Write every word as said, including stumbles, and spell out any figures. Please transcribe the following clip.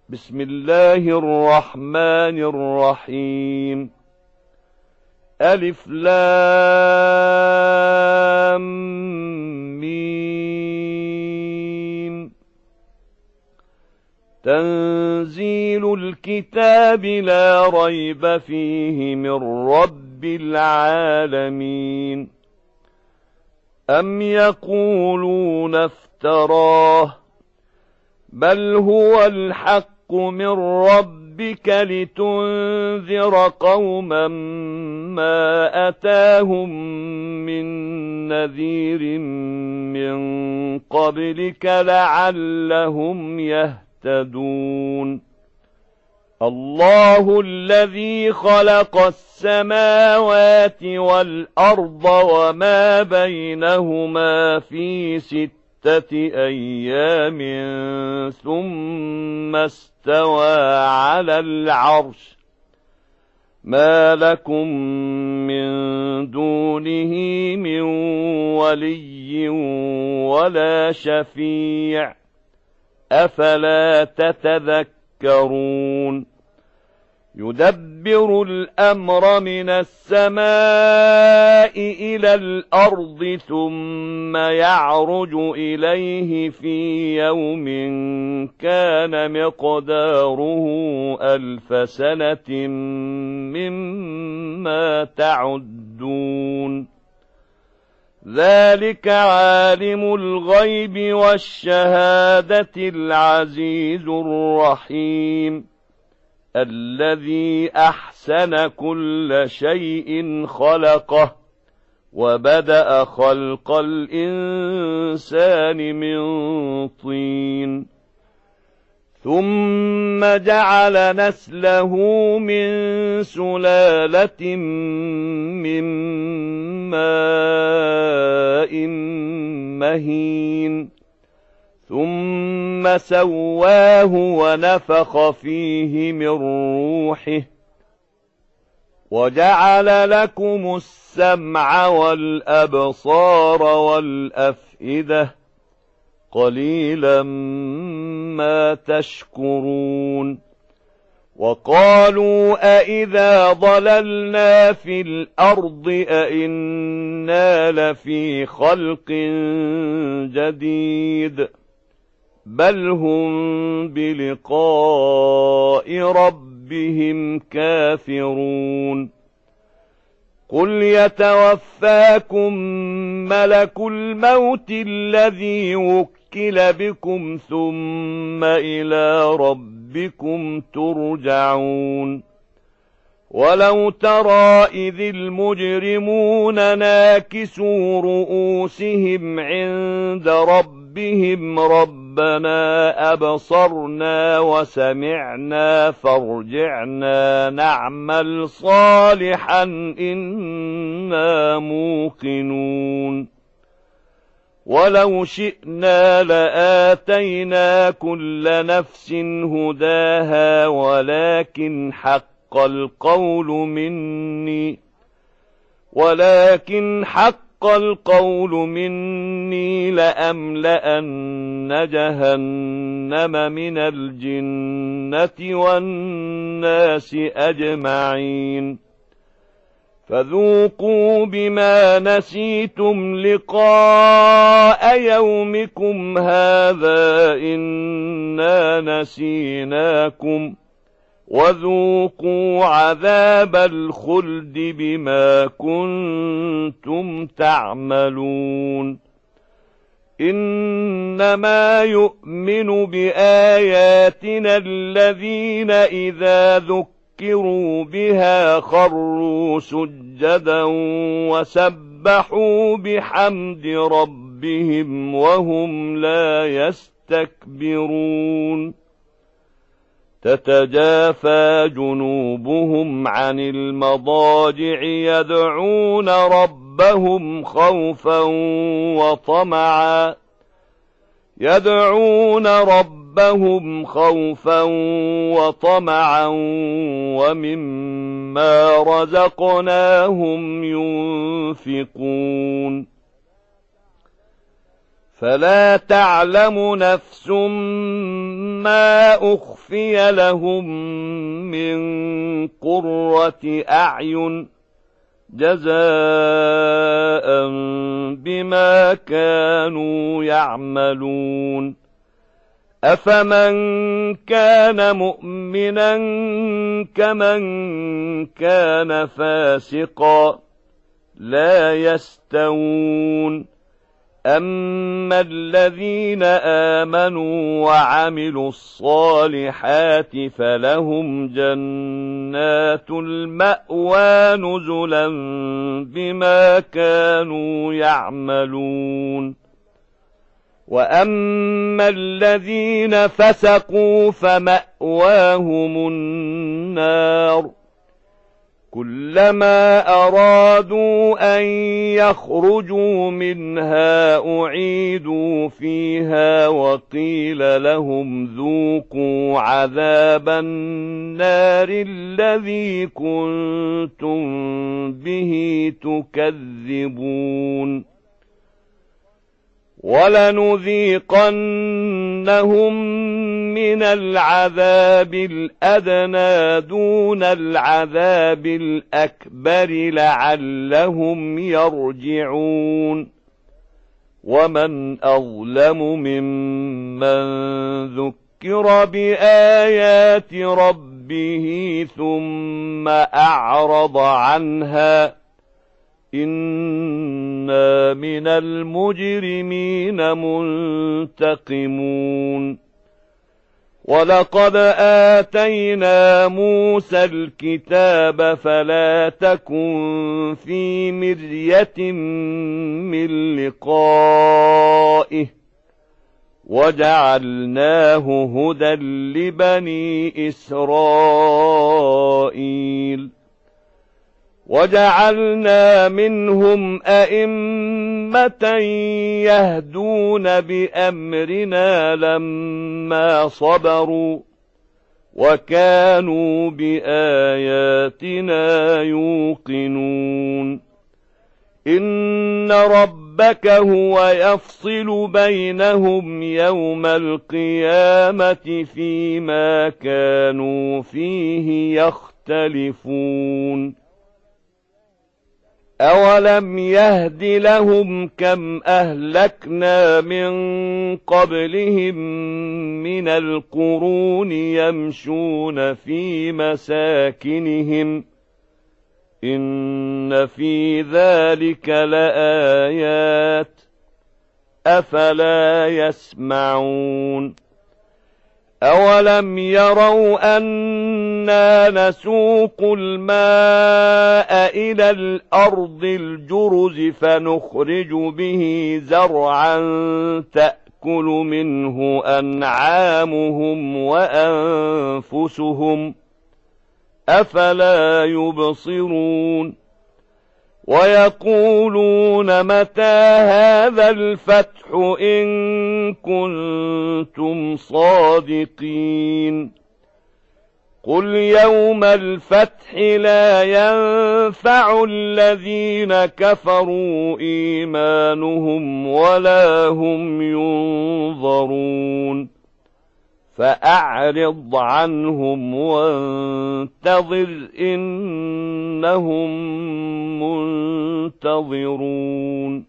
بسم الله الرحمن الرحيم. ألف لام ميم. تنزيل الكتاب لا ريب فيه من رب العالمين. أم يقولون افتراه بل هو الحق من ربك لتنذر قوما ما أتاهم من نذير من قبلك لعلهم يهتدون. الله الذي خلق السماوات والأرض وما بينهما في ستة أيام ثم استوى على العرش ما لكم من دونه من ولي ولا شفيع أفلا تتذكرون. يدبر الأمر من السماء إلى الأرض ثم يعرج إليه في يوم كان مقداره ألف سنة مما تعدون. ذلك عالم الغيب والشهادة العزيز الرحيم الذي أحسن كل شيء خلقه وبدأ خلق الإنسان من طين ثم جعل نسله من سلالة من ماء مهين ثم سواه ونفخ فيه من روحه وجعل لكم السمع والأبصار والأفئدة قليلا ما تشكرون. وقالوا أإذا ضللنا في الأرض أإنا لفي خلق جديد بل هم بلقاء ربهم كافرون. قل يتوفاكم ملك الموت الذي وكل بكم ثم إلى ربكم ترجعون. ولو ترى إذ المجرمون ناكسوا رؤوسهم عند ربهم ربنا أبصرنا وسمعنا فارجعنا نعمل صالحا إنا موقنون. ولو شئنا لآتينا كل نفس هداها ولكن حق القول مني ولكن حق القول مني لأملأن جهنم من الجنة والناس أجمعين. فذوقوا بما نسيتم لقاء يومكم هذا إنا نسيناكم وذوقوا عذاب الخلد بما كنتم تعملون. إنما يؤمن بآياتنا الذين إذا ذكروا بها خروا سجدا وسبحوا بحمد ربهم وهم لا يستكبرون. تتجافى جنوبهم عن المضاجع يدعون ربهم خوفا وطمعا يدعون ربهم خوفا وطمعا ومما رزقناهم ينفقون. فلا تعلم نفس ما أخفي لهم من قرة أعين جزاء بما كانوا يعملون أفمن كان مؤمنا كمن كان فاسقا لا يستوون أما الذين آمنوا وعملوا الصالحات فلهم جنات المأوى نزلا بما كانوا يعملون وأما الذين فسقوا فمأواهم النار كلما أرادوا أن يخرجوا منها أعيدوا فيها وقيل لهم ذوقوا عذاب النار الذي كنتم به تكذبون ولنذيقنهم من العذاب الأدنى دون العذاب الأكبر لعلهم يرجعون ومن أظلم ممن ذكر بآيات ربه ثم أعرض عنها إنا من المجرمين منتقمون ولقد آتينا موسى الكتاب فلا تكن في مرية من لقائه وجعلناه هدى لبني إسرائيل وجعلنا منهم أئمة يهدون بأمرنا لما صبروا وكانوا بآياتنا يوقنون إن ربك هو يفصل بينهم يوم القيامة فيما كانوا فيه يختلفون أولم يهد لهم كم أهلكنا من قبلهم من القرون يمشون في مساكنهم إن في ذلك لآيات أفلا يسمعون أولم يروا أنا نسوق الماء إلى الأرض الجرز فنخرج به زرعا تأكل منه أنعامهم وأنفسهم أفلا يبصرون ويقولون متى هذا الفتح إن كنتم صادقين قل يوم الفتح لا ينفع الذين كفروا إيمانهم ولا هم ينظرون فأعرض عنهم وانتظر إنهم منتظرون